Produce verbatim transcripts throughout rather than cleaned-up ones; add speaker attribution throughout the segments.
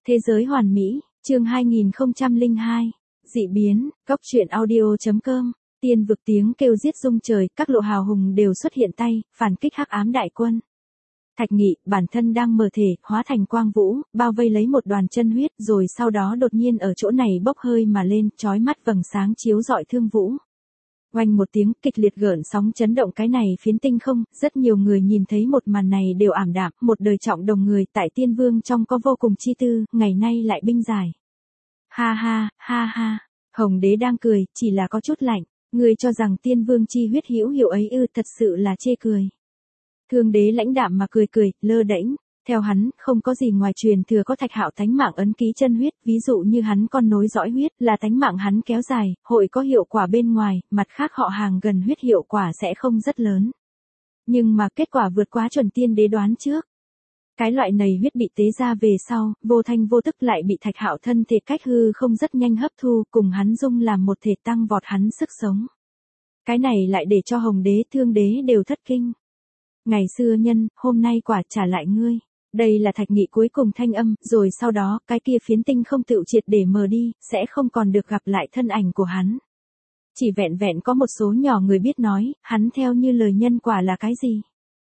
Speaker 1: Thế giới hoàn mỹ, chương hai nghìn không trăm lẻ hai, dị biến, góc truyện audio.com, tiên vực tiếng kêu giết rung trời, các lộ hào hùng đều xuất hiện tay, phản kích hắc ám đại quân. Thạch Nghị, bản thân đang mờ thể, hóa thành quang vũ, bao vây lấy một đoàn chân huyết, rồi sau đó đột nhiên ở chỗ này bốc hơi mà lên, chói mắt vầng sáng chiếu rọi thương vũ. Oanh một tiếng, kịch liệt gợn sóng chấn động cái này phiến tinh không, rất nhiều người nhìn thấy một màn này đều ảm đạm, một đời trọng đồng người tại tiên vương trong có vô cùng chi tư, ngày nay lại binh giải. Ha ha, ha ha, Hồng Đế đang cười, chỉ là có chút lạnh, người cho rằng tiên vương chi huyết hữu hiệu ấy ư, thật sự là chê cười. Thương Đế lãnh đạm mà cười cười, lơ đễnh. Theo hắn, không có gì ngoài truyền thừa có Thạch Hạo tánh mạng ấn ký chân huyết, ví dụ như hắn con nối dõi huyết, là tánh mạng hắn kéo dài, hội có hiệu quả bên ngoài, mặt khác họ hàng gần huyết hiệu quả sẽ không rất lớn. Nhưng mà kết quả vượt quá chuẩn tiên đế đoán trước. Cái loại này huyết bị tế ra về sau, vô thanh vô tức lại bị Thạch Hạo thân thể cách hư không rất nhanh hấp thu, cùng hắn dung làm một thể tăng vọt hắn sức sống. Cái này lại để cho Hồng Đế, Thương Đế đều thất kinh. Ngày xưa nhân, hôm nay quả trả lại ngươi. Đây là Thạch Nghị cuối cùng thanh âm, rồi sau đó, cái kia phiến tinh không tựu triệt để mờ đi, sẽ không còn được gặp lại thân ảnh của hắn. Chỉ vẹn vẹn có một số nhỏ người biết nói, hắn theo như lời nhân quả là cái gì?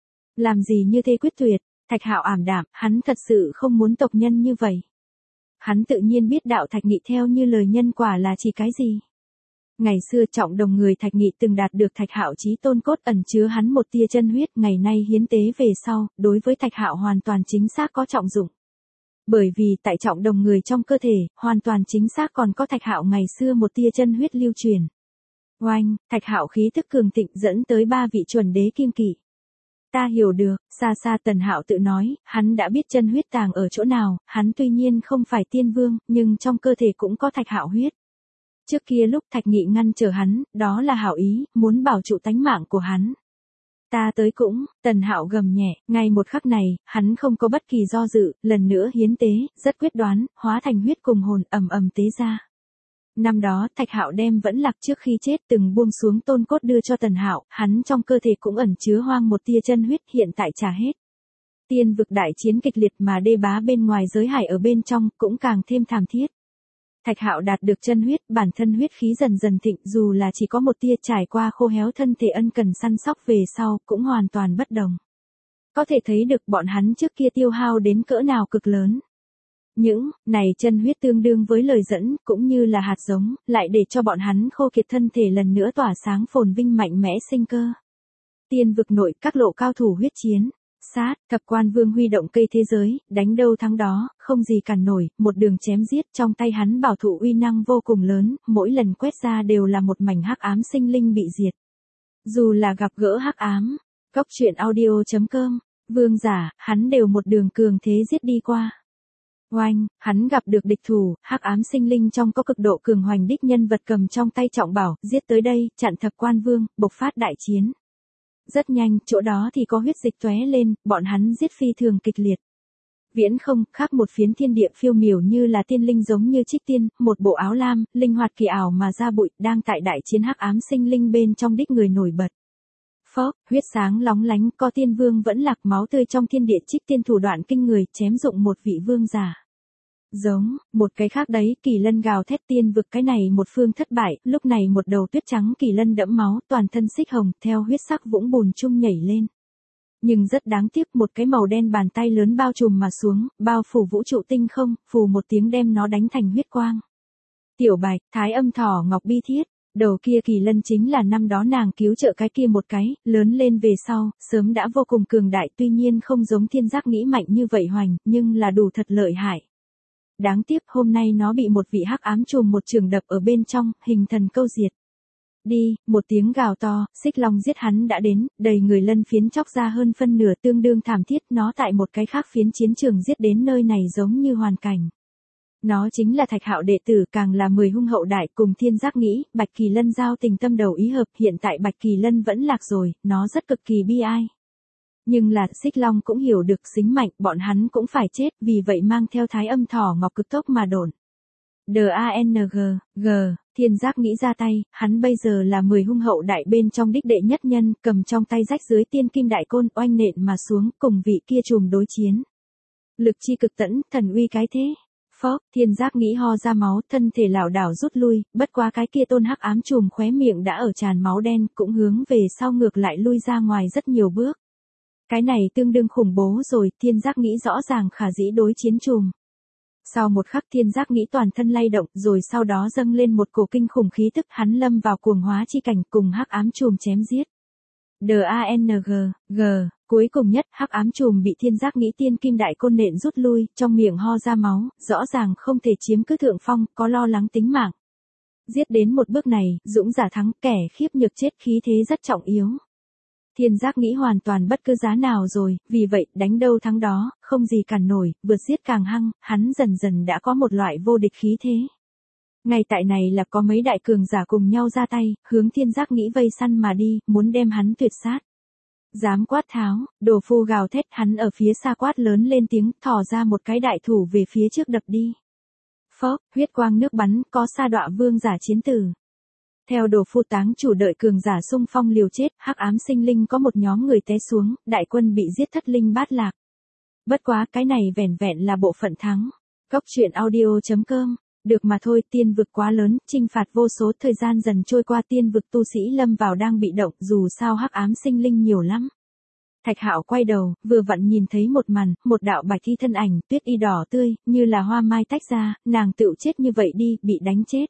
Speaker 1: Làm gì như thế quyết tuyệt, Thạch Hạo ảm đạm, hắn thật sự không muốn tộc nhân như vậy. Hắn tự nhiên biết đạo Thạch Nghị theo như lời nhân quả là chỉ cái gì? Ngày xưa trọng đồng người Thạch Nghị từng đạt được Thạch Hạo chí tôn cốt ẩn chứa hắn một tia chân huyết, ngày nay hiến tế về sau, đối với Thạch Hạo hoàn toàn chính xác có trọng dụng. Bởi vì tại trọng đồng người trong cơ thể, hoàn toàn chính xác còn có Thạch Hạo ngày xưa một tia chân huyết lưu truyền. Oanh, Thạch Hạo khí thức cường thịnh dẫn tới ba vị chuẩn đế kim kỵ. Ta hiểu được, xa xa Tần Hạo tự nói, hắn đã biết chân huyết tàng ở chỗ nào, hắn tuy nhiên không phải tiên vương, nhưng trong cơ thể cũng có Thạch Hạo huyết. Trước kia lúc Thạch Nghị ngăn trở hắn, đó là hảo ý, muốn bảo trụ tánh mạng của hắn. Ta tới cũng, Tần Hạo gầm nhẹ, ngay một khắc này, hắn không có bất kỳ do dự, lần nữa hiến tế, rất quyết đoán, hóa thành huyết cùng hồn ầm ầm tế ra. Năm đó, Thạch Hạo đem vẫn lạc trước khi chết từng buông xuống tôn cốt đưa cho Tần Hạo, hắn trong cơ thể cũng ẩn chứa hoang một tia chân huyết, hiện tại trả hết. Tiên vực đại chiến kịch liệt mà đê bá bên ngoài giới hải ở bên trong, cũng càng thêm thảm thiết. Thạch Hạo đạt được chân huyết, bản thân huyết khí dần dần thịnh, dù là chỉ có một tia trải qua khô héo thân thể ân cần săn sóc về sau, cũng hoàn toàn bất đồng. Có thể thấy được bọn hắn trước kia tiêu hao đến cỡ nào cực lớn. Những này chân huyết tương đương với lời dẫn, cũng như là hạt giống, lại để cho bọn hắn khô kiệt thân thể lần nữa tỏa sáng phồn vinh mạnh mẽ sinh cơ. Tiên vực nội, các lộ cao thủ huyết chiến. Sát, thập quan vương huy động cây thế giới, đánh đâu thắng đó, không gì cản nổi, một đường chém giết, trong tay hắn bảo thủ uy năng vô cùng lớn, mỗi lần quét ra đều là một mảnh hắc ám sinh linh bị diệt. Dù là gặp gỡ hắc ám, góc truyện audio.com, vương giả, hắn đều một đường cường thế giết đi qua. Oanh, hắn gặp được địch thủ, hắc ám sinh linh trong có cực độ cường hoành đích nhân vật cầm trong tay trọng bảo, giết tới đây, chặn thập quan vương, bộc phát đại chiến. Rất nhanh, chỗ đó thì có huyết dịch tóe lên, bọn hắn giết phi thường kịch liệt. Viễn không, khác một phiến thiên địa phiêu miểu như là tiên linh giống như trích tiên, một bộ áo lam, linh hoạt kỳ ảo mà ra bụi, đang tại đại chiến hắc ám sinh linh bên trong đích người nổi bật. Phốc, huyết sáng lóng lánh, có tiên vương vẫn lạc máu tươi trong thiên địa trích tiên thủ đoạn kinh người, chém dụng một vị vương giả. Giống, một cái khác đấy, kỳ lân gào thét tiên vực cái này một phương thất bại, lúc này một đầu tuyết trắng kỳ lân đẫm máu, toàn thân xích hồng, theo huyết sắc vũng bùn chung nhảy lên. Nhưng rất đáng tiếc, một cái màu đen bàn tay lớn bao trùm mà xuống, bao phủ vũ trụ tinh không, phù một tiếng đem nó đánh thành huyết quang. Tiểu Bạch, Thái Âm Thỏ Ngọc Bi Thiết, đầu kia kỳ lân chính là năm đó nàng cứu trợ cái kia một cái, lớn lên về sau, sớm đã vô cùng cường đại, tuy nhiên không giống thiên giác nghĩ mạnh như vậy hoành, nhưng là đủ thật lợi hại. Đáng tiếc hôm nay nó bị một vị hắc ám trùm một trường đập ở bên trong, hình thần câu diệt. Đi, một tiếng gào to, xích long giết hắn đã đến, đầy người lân phiến chóc ra hơn phân nửa tương đương thảm thiết, nó tại một cái khác phiến chiến trường giết đến nơi này giống như hoàn cảnh. Nó chính là Thạch Hạo đệ tử, càng là mười hung hậu đại, cùng thiên giác nghĩ, Bạch Kỳ Lân giao tình tâm đầu ý hợp, hiện tại Bạch Kỳ Lân vẫn lạc rồi, nó rất cực kỳ bi ai. Nhưng là, xích long cũng hiểu được xính mạnh, bọn hắn cũng phải chết, vì vậy mang theo Thái Âm Thỏ Ngọc cực tốc mà độn. đang, G, thiên giác nghĩ ra tay, hắn bây giờ là mười hung hậu đại bên trong đích đệ nhất nhân, cầm trong tay rách dưới tiên kim đại côn, oanh nện mà xuống, cùng vị kia trùm đối chiến. Lực chi cực tẫn, thần uy cái thế. Phốc, Thiên Giác nghĩ ho ra máu, thân thể lảo đảo rút lui, bất quá cái kia tôn hắc ám trùm khóe miệng đã ở tràn máu đen, cũng hướng về sau ngược lại lui ra ngoài rất nhiều bước. Cái này tương đương khủng bố rồi, Thiên Giác nghĩ rõ ràng khả dĩ đối chiến trùm. Sau một khắc Thiên Giác nghĩ toàn thân lay động, rồi sau đó dâng lên một cổ kinh khủng khí tức, hắn lâm vào cuồng hóa chi cảnh cùng hắc ám trùm chém giết. D A N G, G, cuối cùng nhất, hắc ám trùm bị Thiên Giác nghĩ tiên kim đại côn nện rút lui, trong miệng ho ra máu, rõ ràng không thể chiếm cứ thượng phong, có lo lắng tính mạng. Giết đến một bước này, dũng giả thắng, kẻ khiếp nhược chết, khí thế rất trọng yếu. Thiên Giác nghĩ hoàn toàn bất cứ giá nào rồi, vì vậy, đánh đâu thắng đó, không gì cản nổi, vượt giết càng hăng, hắn dần dần đã có một loại vô địch khí thế. Ngay tại này là có mấy đại cường giả cùng nhau ra tay, hướng Thiên Giác nghĩ vây săn mà đi, muốn đem hắn tuyệt sát. Dám quát tháo, đồ phu gào thét, hắn ở phía xa quát lớn lên tiếng, thò ra một cái đại thủ về phía trước đập đi. Phốc, huyết quang nước bắn, có sa đọa vương giả chiến tử. Theo đồ phu táng chủ đợi cường giả xung phong liều chết, hắc ám sinh linh có một nhóm người té xuống, đại quân bị giết thất linh bát lạc. Bất quá cái này vẻn vẹn là bộ phận thắng. Góc truyện audio chấm com, được mà thôi, tiên vực quá lớn, chinh phạt vô số, thời gian dần trôi qua, tiên vực tu sĩ lâm vào đang bị động, dù sao hắc ám sinh linh nhiều lắm. Thạch Hạo quay đầu, vừa vặn nhìn thấy một màn, một đạo bạch thi thân ảnh, tuyết y đỏ tươi, như là hoa mai tách ra, nàng tựu chết như vậy đi, bị đánh chết.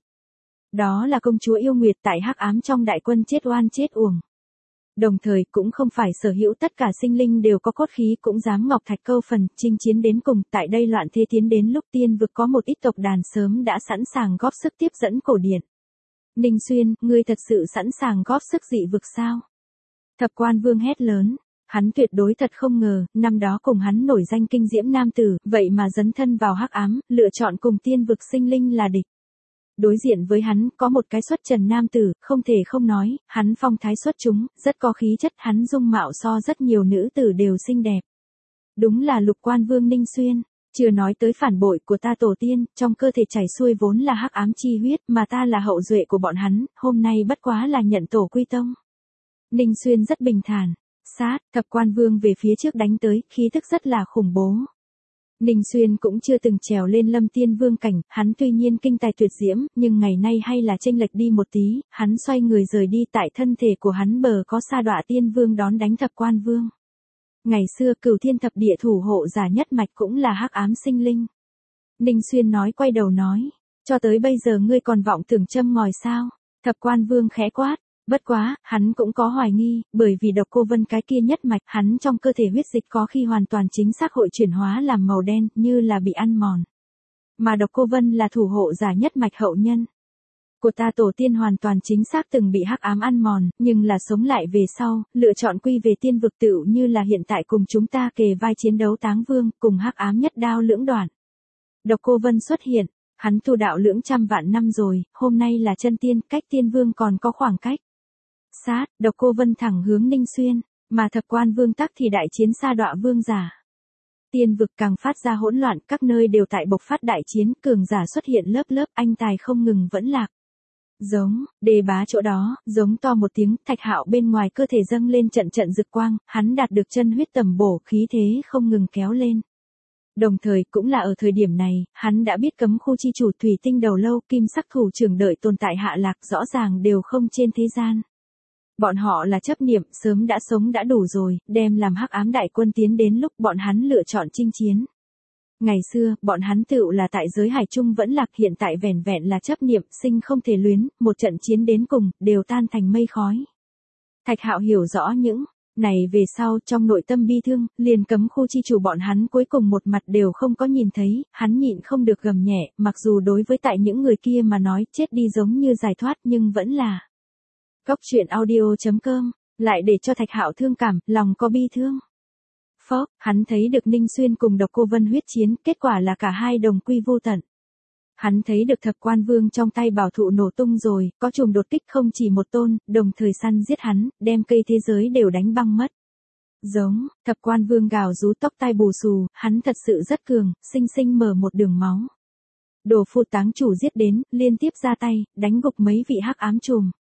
Speaker 1: Đó là công chúa yêu nguyệt tại hắc ám trong đại quân chết oan chết uổng. Đồng thời cũng không phải sở hữu tất cả sinh linh đều có cốt khí cũng dám ngọc thạch câu phần, chinh chiến đến cùng, tại đây loạn thế tiến đến lúc tiên vực có một ít tộc đàn sớm đã sẵn sàng góp sức tiếp dẫn cổ điển. Ninh Xuyên, ngươi thật sự sẵn sàng góp sức dị vực sao? Thập Quan Vương hét lớn, hắn tuyệt đối thật không ngờ, năm đó cùng hắn nổi danh kinh diễm nam tử, vậy mà dấn thân vào hắc ám, lựa chọn cùng tiên vực sinh linh là địch. Đối diện với hắn, có một cái xuất trần nam tử, không thể không nói, hắn phong thái xuất chúng, rất có khí chất, hắn dung mạo so rất nhiều nữ tử đều xinh đẹp. Đúng là Lục Quan Vương Ninh Xuyên, chưa nói tới phản bội của ta tổ tiên, trong cơ thể chảy xuôi vốn là hắc ám chi huyết, mà ta là hậu duệ của bọn hắn, hôm nay bất quá là nhận tổ quy tông. Ninh Xuyên rất bình thản, sát, Thập Quan Vương về phía trước đánh tới, khí tức rất là khủng bố. Ninh Xuyên cũng chưa từng trèo lên Lâm Tiên Vương cảnh, hắn tuy nhiên kinh tài tuyệt diễm, nhưng ngày nay hay là chênh lệch đi một tí, hắn xoay người rời đi, tại thân thể của hắn bờ có sa đọa Tiên Vương đón đánh Thập Quan Vương. Ngày xưa Cửu Thiên thập địa thủ hộ giả nhất mạch cũng là hắc ám sinh linh. Ninh Xuyên nói quay đầu nói, cho tới bây giờ ngươi còn vọng tưởng châm ngòi sao? Thập Quan Vương khẽ quát. Bất quá, hắn cũng có hoài nghi, bởi vì Độc Cô Vân cái kia nhất mạch, hắn trong cơ thể huyết dịch có khi hoàn toàn chính xác hội chuyển hóa làm màu đen, như là bị ăn mòn. Mà Độc Cô Vân là thủ hộ giả nhất mạch hậu nhân của ta tổ tiên, hoàn toàn chính xác từng bị hắc ám ăn mòn, nhưng là sống lại về sau, lựa chọn quy về tiên vực, tựu như là hiện tại cùng chúng ta kề vai chiến đấu Táng Vương, cùng hắc ám nhất đao lưỡng đoạn. Độc Cô Vân xuất hiện, hắn tu đạo lưỡng trăm vạn năm rồi, hôm nay là chân tiên, cách tiên vương còn có khoảng cách. Sát, Độc Cô Vân thẳng hướng Ninh Xuyên, mà Thập Quan Vương tắc thì đại chiến sa đọa vương giả. Tiên vực càng phát ra hỗn loạn, các nơi đều tại bộc phát đại chiến, cường giả xuất hiện lớp lớp, anh tài không ngừng vẫn lạc. Giống, đề bá chỗ đó, giống to một tiếng, Thạch Hạo bên ngoài cơ thể dâng lên trận trận rực quang, hắn đạt được chân huyết tầm bổ, khí thế không ngừng kéo lên. Đồng thời cũng là ở thời điểm này, hắn đã biết cấm khu chi chủ thủy tinh đầu lâu, kim sắc thủ trưởng đợi tồn tại hạ lạc rõ ràng đều không trên thế gian. Bọn họ là chấp niệm, sớm đã sống đã đủ rồi, đem làm hắc ám đại quân tiến đến lúc bọn hắn lựa chọn chinh chiến. Ngày xưa, bọn hắn tựu là tại giới hải trung vẫn lạc, hiện tại vẻn vẹn là chấp niệm, sinh không thể luyến, một trận chiến đến cùng, đều tan thành mây khói. Thạch Hạo hiểu rõ những này về sau, trong nội tâm bi thương, liền cấm khu chi chủ bọn hắn cuối cùng một mặt đều không có nhìn thấy, hắn nhịn không được gầm nhẹ, mặc dù đối với tại những người kia mà nói chết đi giống như giải thoát, nhưng vẫn là. Góc truyện audio chấm com, lại để cho Thạch Hạo thương cảm, lòng có bi thương. Phốc, hắn thấy được Ninh Xuyên cùng Độc Cô Vân huyết chiến, kết quả là cả hai đồng quy vô tận. Hắn thấy được Thập Quan Vương trong tay bảo thụ nổ tung rồi, có trùm đột kích không chỉ một tôn, đồng thời săn giết hắn, đem cây thế giới đều đánh băng mất. Giống, Thập Quan Vương gào rú, tóc tai bù xù, hắn thật sự rất cường, sinh sinh mở một đường máu. Đồ phu táng chủ giết đến, liên tiếp ra tay, đánh gục mấy vị hắc ám trùm.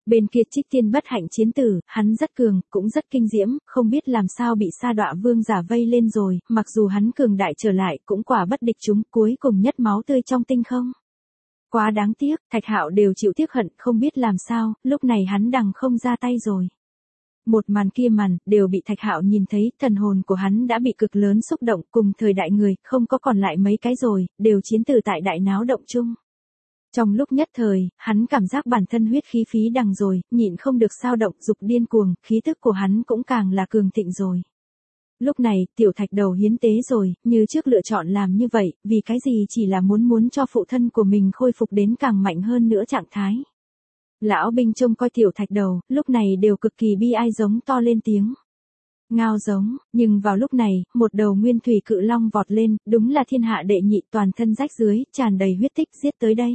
Speaker 1: Bên kia Trích Tiên bất hạnh chiến tử, hắn rất cường, cũng rất kinh diễm, không biết làm sao bị Sa Đọa Vương giả vây lên rồi, mặc dù hắn cường đại trở lại, cũng quả bất địch chúng, cuối cùng nhất máu tươi trong tinh không. Quá đáng tiếc, Thạch Hạo đều chịu tiếc hận, không biết làm sao, lúc này hắn đằng không ra tay rồi. Một màn kia màn, đều bị Thạch Hạo nhìn thấy, thần hồn của hắn đã bị cực lớn xúc động, cùng thời đại người, không có còn lại mấy cái rồi, đều chiến tử tại đại náo động chung. Trong lúc nhất thời, hắn cảm giác bản thân huyết khí phí đằng rồi, nhịn không được sao động, dục điên cuồng, khí thức của hắn cũng càng là cường thịnh rồi. Lúc này, tiểu Thạch Đầu hiến tế rồi, như trước lựa chọn làm như vậy, vì cái gì chỉ là muốn muốn cho phụ thân của mình khôi phục đến càng mạnh hơn nữa trạng thái. Lão binh trông coi tiểu Thạch Đầu, lúc này đều cực kỳ bi ai giống to lên tiếng. Ngao giống, nhưng vào lúc này, một đầu nguyên thủy cự long vọt lên, đúng là thiên hạ đệ nhị, toàn thân rách dưới, tràn đầy huyết tích giết tới đây.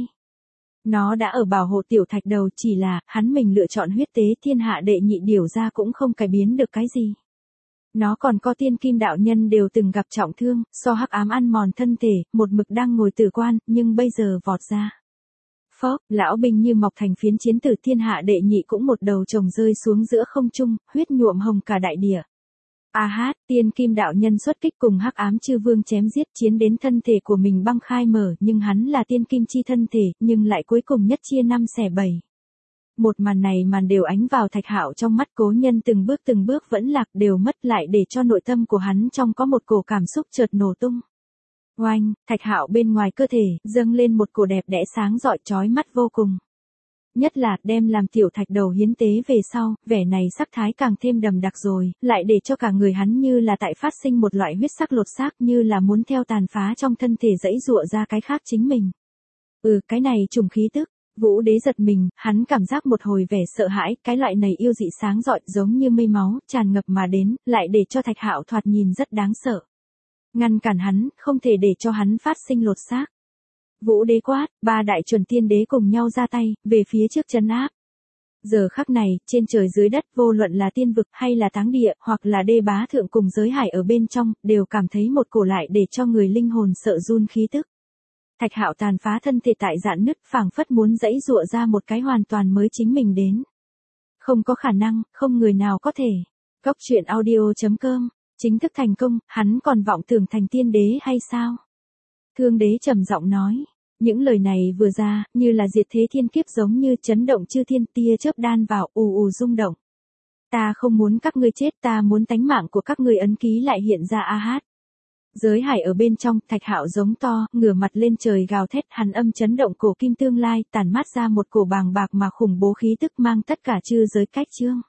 Speaker 1: Nó đã ở bảo hộ tiểu Thạch Đầu, chỉ là, hắn mình lựa chọn huyết tế thiên hạ đệ nhị điều ra cũng không cải biến được cái gì. Nó còn có tiên kim đạo nhân đều từng gặp trọng thương, so hắc ám ăn mòn thân thể, một mực đang ngồi tử quan, nhưng bây giờ vọt ra. Phốc, lão binh như mọc thành phiến chiến tử thiên hạ đệ nhị cũng một đầu chồng rơi xuống giữa không trung, huyết nhuộm hồng cả đại địa. A hát, tiên kim đạo nhân xuất kích cùng hắc ám chư vương chém giết chiến đến thân thể của mình băng khai mở, nhưng hắn là tiên kim chi thân thể, nhưng lại cuối cùng nhất chia năm xẻ bảy. Một màn này màn đều ánh vào Thạch Hạo trong mắt, cố nhân từng bước từng bước vẫn lạc đều mất lại để cho nội tâm của hắn trong có một cổ cảm xúc chợt nổ tung. Oanh, Thạch Hạo bên ngoài cơ thể, dâng lên một cổ đẹp đẽ sáng rọi chói mắt vô cùng. Nhất là, đem làm tiểu Thạch Đầu hiến tế về sau, vẻ này sắc thái càng thêm đậm đặc rồi, lại để cho cả người hắn như là tại phát sinh một loại huyết sắc lột xác, như là muốn theo tàn phá trong thân thể dãy dụa ra cái khác chính mình. Ừ, cái này trùng khí tức. Vũ Đế giật mình, hắn cảm giác một hồi vẻ sợ hãi, cái loại này yêu dị sáng rọi giống như mây máu, tràn ngập mà đến, lại để cho Thạch Hạo thoạt nhìn rất đáng sợ. Ngăn cản hắn, không thể để cho hắn phát sinh lột xác. Vũ Đế quát, ba đại chuẩn tiên đế cùng nhau ra tay, về phía trước trấn áp. Giờ khắc này, trên trời dưới đất, vô luận là tiên vực hay là táng địa, hoặc là đê bá thượng cùng giới hải ở bên trong, đều cảm thấy một cổ lại để cho người linh hồn sợ run khí tức. Thạch Hạo tàn phá thân thể tại dạn nứt, phảng phất muốn dãy dụa ra một cái hoàn toàn mới chính mình đến. Không có khả năng, không người nào có thể. Cốc truyện audio chấm com, chính thức thành công, hắn còn vọng tưởng thành tiên đế hay sao? Thương đế trầm giọng nói, những lời này vừa ra, như là diệt thế thiên kiếp giống như chấn động chư thiên, tia chớp đan vào, ù ù rung động. Ta không muốn các ngươi chết, ta muốn tánh mạng của các ngươi ấn ký lại hiện ra a hát. Giới hải ở bên trong, Thạch Hạo giống to, ngửa mặt lên trời gào thét, hắn âm chấn động cổ kim tương lai, tản mát ra một cổ bàng bạc mà khủng bố khí tức mang tất cả chư giới cách chương.